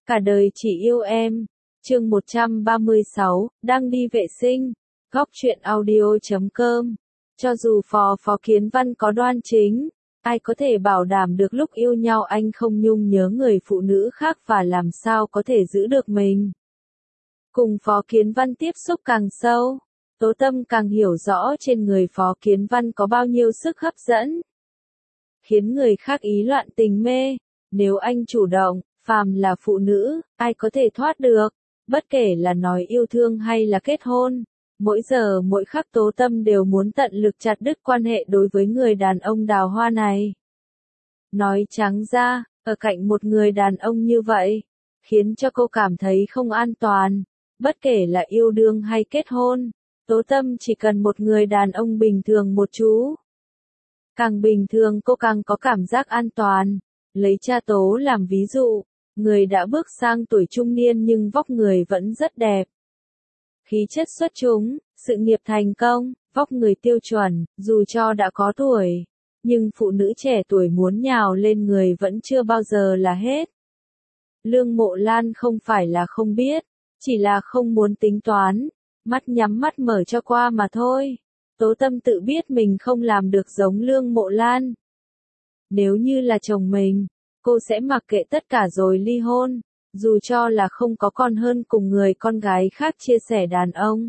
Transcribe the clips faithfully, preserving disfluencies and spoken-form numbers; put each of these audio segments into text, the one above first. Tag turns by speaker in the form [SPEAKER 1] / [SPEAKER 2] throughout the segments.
[SPEAKER 1] Cả đời chỉ yêu em. Chương một trăm ba mươi sáu, đang đi vệ sinh. Góc truyện audio chấm com. Cho dù Phó Phó Kiến Văn có đoan chính, ai có thể bảo đảm được lúc yêu nhau anh không nhung nhớ người phụ nữ khác và làm sao có thể giữ được mình. Cùng Phó Kiến Văn tiếp xúc càng sâu, Tố Tâm càng hiểu rõ trên người Phó Kiến Văn có bao nhiêu sức hấp dẫn, khiến người khác ý loạn tình mê. Nếu anh chủ động, phàm là phụ nữ, ai có thể thoát được, bất kể là nói yêu thương hay là kết hôn. Mỗi giờ mỗi khắc Tố Tâm đều muốn tận lực chặt đứt quan hệ đối với người đàn ông đào hoa này. Nói trắng ra, ở cạnh một người đàn ông như vậy, khiến cho cô cảm thấy không an toàn. Bất kể là yêu đương hay kết hôn, Tố Tâm chỉ cần một người đàn ông bình thường một chú. Càng bình thường cô càng có cảm giác an toàn. Lấy cha Tố làm ví dụ, người đã bước sang tuổi trung niên nhưng vóc người vẫn rất đẹp. Khí chất xuất chúng, sự nghiệp thành công, vóc người tiêu chuẩn, dù cho đã có tuổi, nhưng phụ nữ trẻ tuổi muốn nhào lên người vẫn chưa bao giờ là hết. Lương Mộ Lan không phải là không biết, chỉ là không muốn tính toán, mắt nhắm mắt mở cho qua mà thôi. Tố Tâm tự biết mình không làm được giống Lương Mộ Lan. Nếu như là chồng mình, cô sẽ mặc kệ tất cả rồi ly hôn, dù cho là không có con hơn cùng người con gái khác chia sẻ đàn ông.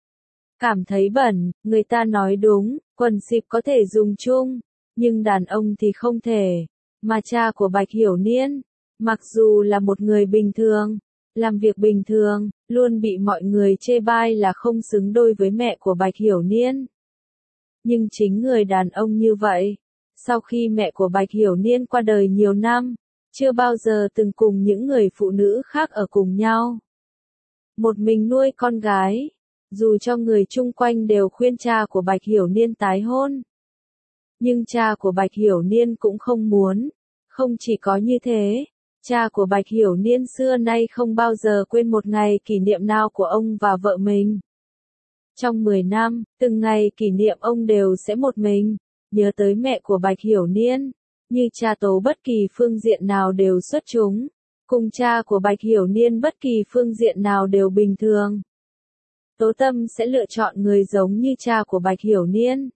[SPEAKER 1] Cảm thấy bẩn, người ta nói đúng, quần xịp có thể dùng chung, nhưng đàn ông thì không thể. Mà cha của Bạch Hiểu Niên, mặc dù là một người bình thường, làm việc bình thường, luôn bị mọi người chê bai là không xứng đôi với mẹ của Bạch Hiểu Niên. Nhưng chính người đàn ông như vậy, sau khi mẹ của Bạch Hiểu Niên qua đời nhiều năm, chưa bao giờ từng cùng những người phụ nữ khác ở cùng nhau. Một mình nuôi con gái, dù cho người chung quanh đều khuyên cha của Bạch Hiểu Niên tái hôn. Nhưng cha của Bạch Hiểu Niên cũng không muốn. Không chỉ có như thế, cha của Bạch Hiểu Niên xưa nay không bao giờ quên một ngày kỷ niệm nào của ông và vợ mình. Trong mười năm, từng ngày kỷ niệm ông đều sẽ một mình nhớ tới mẹ của Bạch Hiểu Niên. Như cha Tố bất kỳ phương diện nào đều xuất chúng, cùng cha của Bạch Hiểu Niên bất kỳ phương diện nào đều bình thường. Tố Tâm sẽ lựa chọn người giống như cha của Bạch Hiểu Niên.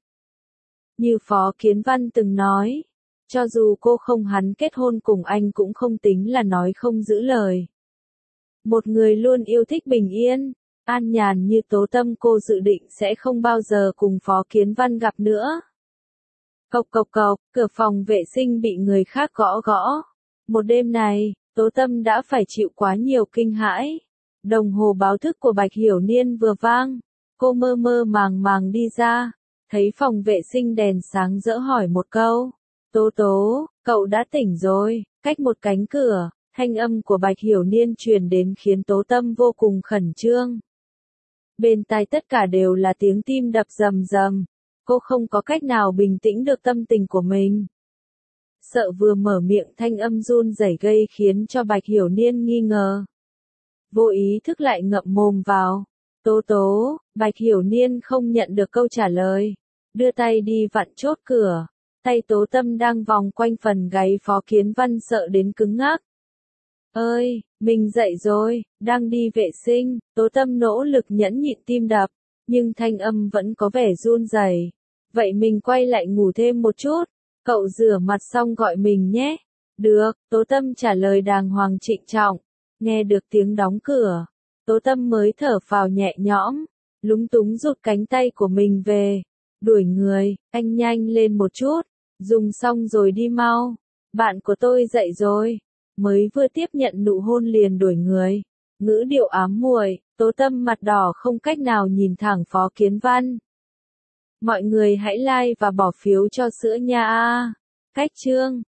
[SPEAKER 1] Như Phó Kiến Văn từng nói, cho dù cô không hắn kết hôn cùng anh cũng không tính là nói không giữ lời. Một người luôn yêu thích bình yên, an nhàn như Tố Tâm cô dự định sẽ không bao giờ cùng Phó Kiến Văn gặp nữa. Cộc cộc cộc, cửa phòng vệ sinh bị người khác gõ gõ. Một đêm này, Tố Tâm đã phải chịu quá nhiều kinh hãi. Đồng hồ báo thức của Bạch Hiểu Niên vừa vang, cô mơ mơ màng màng đi ra, thấy phòng vệ sinh đèn sáng rỡ hỏi một câu. Tố Tố, cậu đã tỉnh rồi. Cách một cánh cửa, thanh âm của Bạch Hiểu Niên truyền đến khiến Tố Tâm vô cùng khẩn trương. Bên tai tất cả đều là tiếng tim đập rầm rầm. Cô không có cách nào bình tĩnh được tâm tình của mình. Sợ vừa mở miệng thanh âm run rẩy gây khiến cho Bạch Hiểu Niên nghi ngờ. Vô ý thức lại ngậm mồm vào. Tố Tố, Bạch Hiểu Niên không nhận được câu trả lời. Đưa tay đi vặn chốt cửa. Tay Tố Tâm đang vòng quanh phần gáy Phó Kiến Văn sợ đến cứng ngắc. Ơi, mình dậy rồi, đang đi vệ sinh. Tố Tâm nỗ lực nhẫn nhịn tim đập, nhưng thanh âm vẫn có vẻ run rẩy. Vậy mình quay lại ngủ thêm một chút, cậu rửa mặt xong gọi mình nhé. Được, Tố Tâm trả lời đàng hoàng trịnh trọng. Nghe được tiếng đóng cửa, Tố Tâm mới thở phào nhẹ nhõm, lúng túng rụt cánh tay của mình về. Đuổi người, anh nhanh lên một chút, dùng xong rồi đi mau. Bạn của tôi dậy rồi. Mới vừa tiếp nhận nụ hôn liền đuổi người. Ngữ điệu ám muội, Tố Tâm mặt đỏ không cách nào nhìn thẳng Phó Kiến Văn. Mọi người hãy like và bỏ phiếu cho sữa nha. Cách chương